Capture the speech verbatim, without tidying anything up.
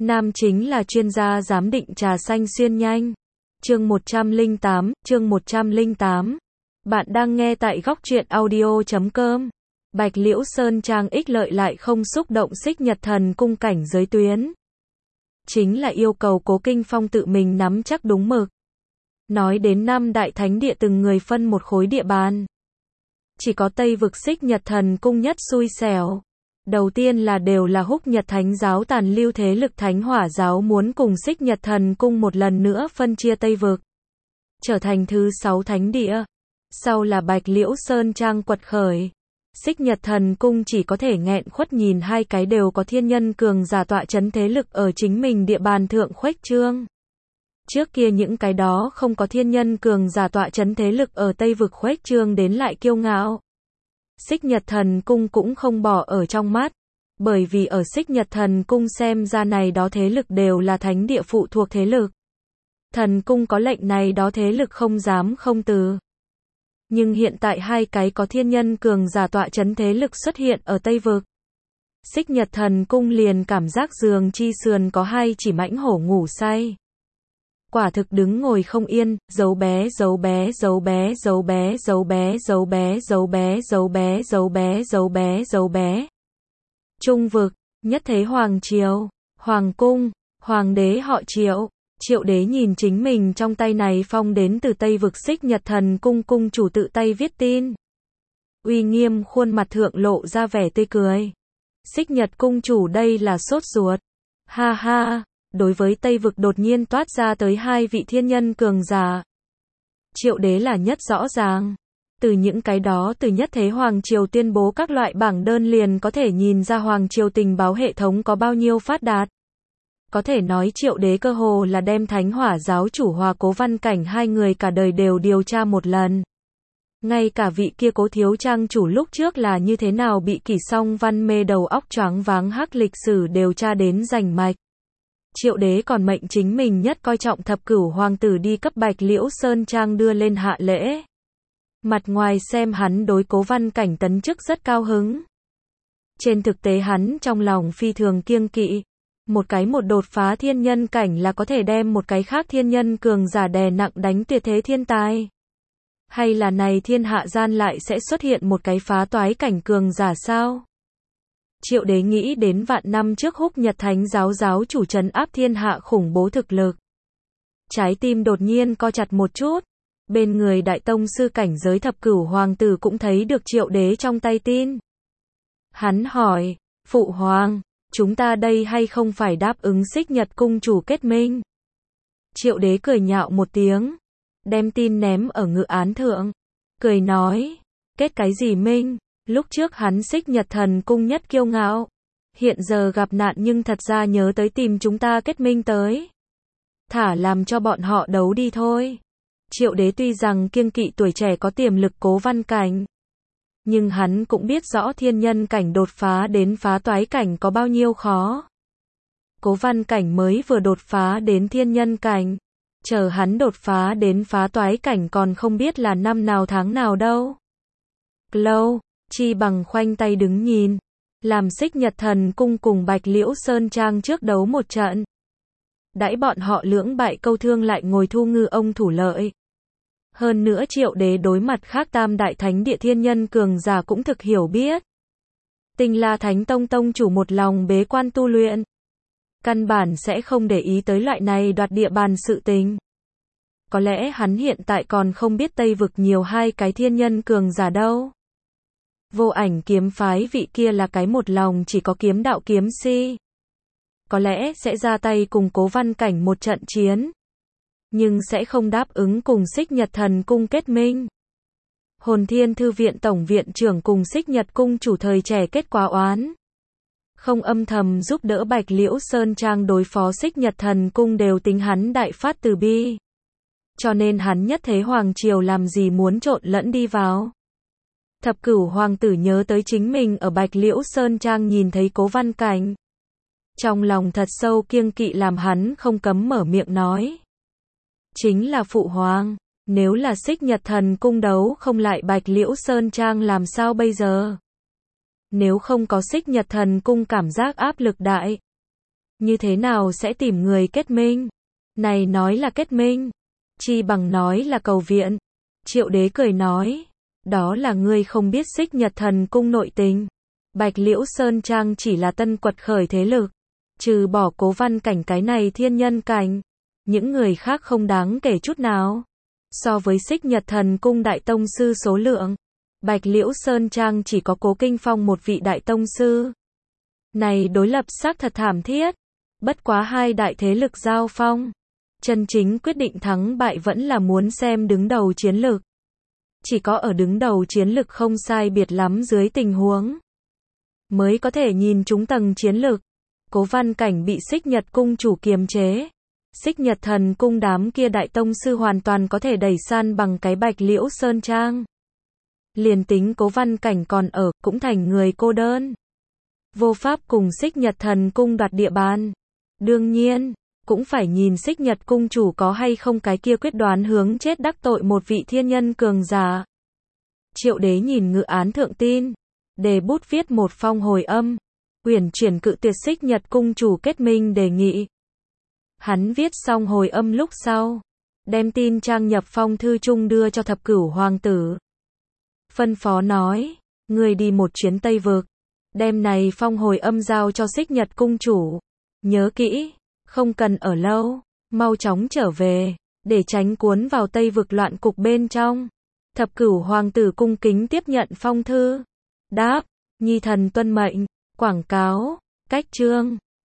Nam chính là chuyên gia giám định trà xanh xuyên nhanh. Chương một trăm lẻ tám, chương một trăm lẻ tám. Bạn đang nghe tại góc truyện audio chấm com. Bạch Liễu Sơn Trang ích lợi lại không xúc động Xích Nhật Thần Cung cảnh giới tuyến. Chính là yêu cầu Cố Kinh Phong tự mình nắm chắc đúng mực. Nói đến năm đại thánh địa từng người phân một khối địa bàn. Chỉ có Tây vực Xích Nhật Thần Cung nhất xui xẻo. Đầu tiên là đều là Húc Nhật Thánh giáo tàn lưu thế lực Thánh Hỏa giáo muốn cùng Xích Nhật Thần Cung một lần nữa phân chia Tây vực, trở thành thứ sáu thánh địa. Sau là Bạch Liễu Sơn Trang quật khởi. Xích Nhật Thần Cung chỉ có thể nghẹn khuất nhìn hai cái đều có thiên nhân cường giả tọa chấn thế lực ở chính mình địa bàn thượng khuếch trương. Trước kia những cái đó không có thiên nhân cường giả tọa chấn thế lực ở Tây vực khuếch trương đến lại kiêu ngạo. Xích Nhật Thần Cung cũng không bỏ ở trong mắt, bởi vì ở Xích Nhật Thần Cung xem ra này đó thế lực đều là thánh địa phụ thuộc thế lực. Thần Cung có lệnh này đó thế lực không dám không từ. Nhưng hiện tại hai cái có thiên nhân cường giả tọa chấn thế lực xuất hiện ở Tây vực. Xích Nhật Thần Cung liền cảm giác giường chi sườn có hai chỉ mãnh hổ ngủ say. Quả thực đứng ngồi không yên, giấu bé giấu bé giấu bé giấu bé giấu bé giấu bé giấu bé giấu bé giấu bé giấu bé giấu bé. Trung vực, nhất thế hoàng triều, hoàng cung, hoàng đế họ Triệu. Triệu đế nhìn chính mình trong tay này phong đến từ Tây vực Xích Nhật Thần Cung cung chủ tự tay viết tin. Uy nghiêm khuôn mặt thượng lộ ra vẻ tươi cười. Xích Nhật cung chủ đây là sốt ruột. Ha ha. Đối với Tây vực đột nhiên toát ra tới hai vị thiên nhân cường giả, Triệu đế là nhất rõ ràng. Từ những cái đó từ nhất thế hoàng triều tuyên bố các loại bảng đơn liền có thể nhìn ra hoàng triều tình báo hệ thống có bao nhiêu phát đạt. Có thể nói Triệu đế cơ hồ là đem Thánh Hỏa giáo chủ Hòa Cố Văn Cảnh hai người cả đời đều điều tra một lần. Ngay cả vị kia Cố thiếu trang chủ lúc trước là như thế nào bị Kỷ Song Văn mê đầu óc choáng váng hắc lịch sử đều tra đến rành mạch. Triệu đế còn mệnh chính mình nhất coi trọng thập cửu hoàng tử đi cấp Bạch Liễu Sơn Trang đưa lên hạ lễ. Mặt ngoài xem hắn đối Cố Văn Cảnh tấn chức rất cao hứng. Trên thực tế hắn trong lòng phi thường kiêng kỵ. Một cái một đột phá thiên nhân cảnh là có thể đem một cái khác thiên nhân cường giả đè nặng đánh tuyệt thế thiên tài. Hay là này thiên hạ gian lại sẽ xuất hiện một cái phá toái cảnh cường giả sao? Triệu đế nghĩ đến vạn năm trước Húc Nhật Thánh giáo giáo chủ trấn áp thiên hạ khủng bố thực lực. Trái tim đột nhiên co chặt một chút. Bên người đại tông sư cảnh giới thập cửu hoàng tử cũng thấy được triệu đế trong tay tin. Hắn hỏi, phụ hoàng, chúng ta đây hay không phải đáp ứng Xích Nhật cung chủ kết minh? Triệu đế cười nhạo một tiếng, đem tin ném ở ngự án thượng, cười nói, kết cái gì minh? Lúc trước hắn Xích Nhật Thần Cung nhất kiêu ngạo, hiện giờ gặp nạn nhưng thật ra nhớ tới tìm chúng ta kết minh tới. Thả làm cho bọn họ đấu đi thôi. Triệu đế tuy rằng kiêng kỵ tuổi trẻ có tiềm lực Cố Văn Cảnh, nhưng hắn cũng biết rõ thiên nhân cảnh đột phá đến phá toái cảnh có bao nhiêu khó. Cố Văn Cảnh mới vừa đột phá đến thiên nhân cảnh, chờ hắn đột phá đến phá toái cảnh còn không biết là năm nào tháng nào đâu. Lâu, chi bằng khoanh tay đứng nhìn, làm Xích Nhật Thần Cung cùng Bạch Liễu Sơn Trang trước đấu một trận. Đãi bọn họ lưỡng bại câu thương lại ngồi thu ngư ông thủ lợi. Hơn nữa Triệu đế đối mặt khác tam đại thánh địa thiên nhân cường giả cũng thực hiểu biết. Tinh La Thánh Tông tông chủ một lòng bế quan tu luyện, căn bản sẽ không để ý tới loại này đoạt địa bàn sự tình. Có lẽ hắn hiện tại còn không biết Tây vực nhiều hai cái thiên nhân cường giả đâu. Vô Ảnh kiếm phái vị kia là cái một lòng chỉ có kiếm đạo kiếm si. Có lẽ sẽ ra tay cùng Cố Văn Cảnh một trận chiến, nhưng sẽ không đáp ứng cùng Xích Nhật Thần Cung kết minh. Hồn Thiên Thư viện tổng viện trưởng cùng Xích Nhật cung chủ thời trẻ kết quá oán, không âm thầm giúp đỡ Bạch Liễu Sơn Trang đối phó Xích Nhật Thần Cung đều tính hắn đại phát từ bi. Cho nên hắn nhất thế hoàng triều làm gì muốn trộn lẫn đi vào. Thập cửu hoàng tử nhớ tới chính mình ở Bạch Liễu Sơn Trang nhìn thấy Cố Văn Cảnh, trong lòng thật sâu kiêng kỵ làm hắn không cấm mở miệng nói. Chính là phụ hoàng, nếu là Xích Nhật Thần Cung đấu không lại Bạch Liễu Sơn Trang làm sao bây giờ? Nếu không có Xích Nhật Thần Cung cảm giác áp lực đại, như thế nào sẽ tìm người kết minh? Này nói là kết minh, chi bằng nói là cầu viện. Triệu đế cười nói, đó là ngươi không biết Xích Nhật Thần Cung nội tình. Bạch Liễu Sơn Trang chỉ là tân quật khởi thế lực, trừ bỏ Cố Văn Cảnh cái này thiên nhân cảnh, những người khác không đáng kể chút nào. So với Xích Nhật Thần Cung đại tông sư số lượng, Bạch Liễu Sơn Trang chỉ có Cố Kinh Phong một vị đại tông sư. Này đối lập xác thật thảm thiết, bất quá hai đại thế lực giao phong, chân chính quyết định thắng bại vẫn là muốn xem đứng đầu chiến lực. Chỉ có ở đứng đầu chiến lực không sai biệt lắm dưới tình huống, mới có thể nhìn trúng tầng chiến lực. Cố Văn Cảnh bị Xích Nhật Cung chủ kiềm chế. Xích Nhật Thần Cung đám kia đại tông sư hoàn toàn có thể đẩy san bằng cái Bạch Liễu Sơn Trang. Liền tính Cố Văn Cảnh còn ở, cũng thành người cô đơn, vô pháp cùng Xích Nhật Thần Cung đoạt địa bàn. Đương nhiên, cũng phải nhìn Xích Nhật Cung chủ có hay không cái kia quyết đoán hướng chết đắc tội một vị thiên nhân cường giả. Triệu đế nhìn ngự án thượng tin, đề bút viết một phong hồi âm, uyển chuyển cự tuyệt Xích Nhật Cung chủ kết minh đề nghị. Hắn viết xong hồi âm lúc sau, đem tin trang nhập phong thư chung đưa cho Thập Cửu hoàng tử. Phân phó nói, người đi một chuyến Tây Vực, đem này phong hồi âm giao cho Xích Nhật Cung chủ. Nhớ kỹ, không cần ở lâu, mau chóng trở về, để tránh cuốn vào Tây Vực loạn cục bên trong. Thập Cửu hoàng tử cung kính tiếp nhận phong thư. Đáp, nhi thần tuân mệnh. Quảng cáo, cách chương.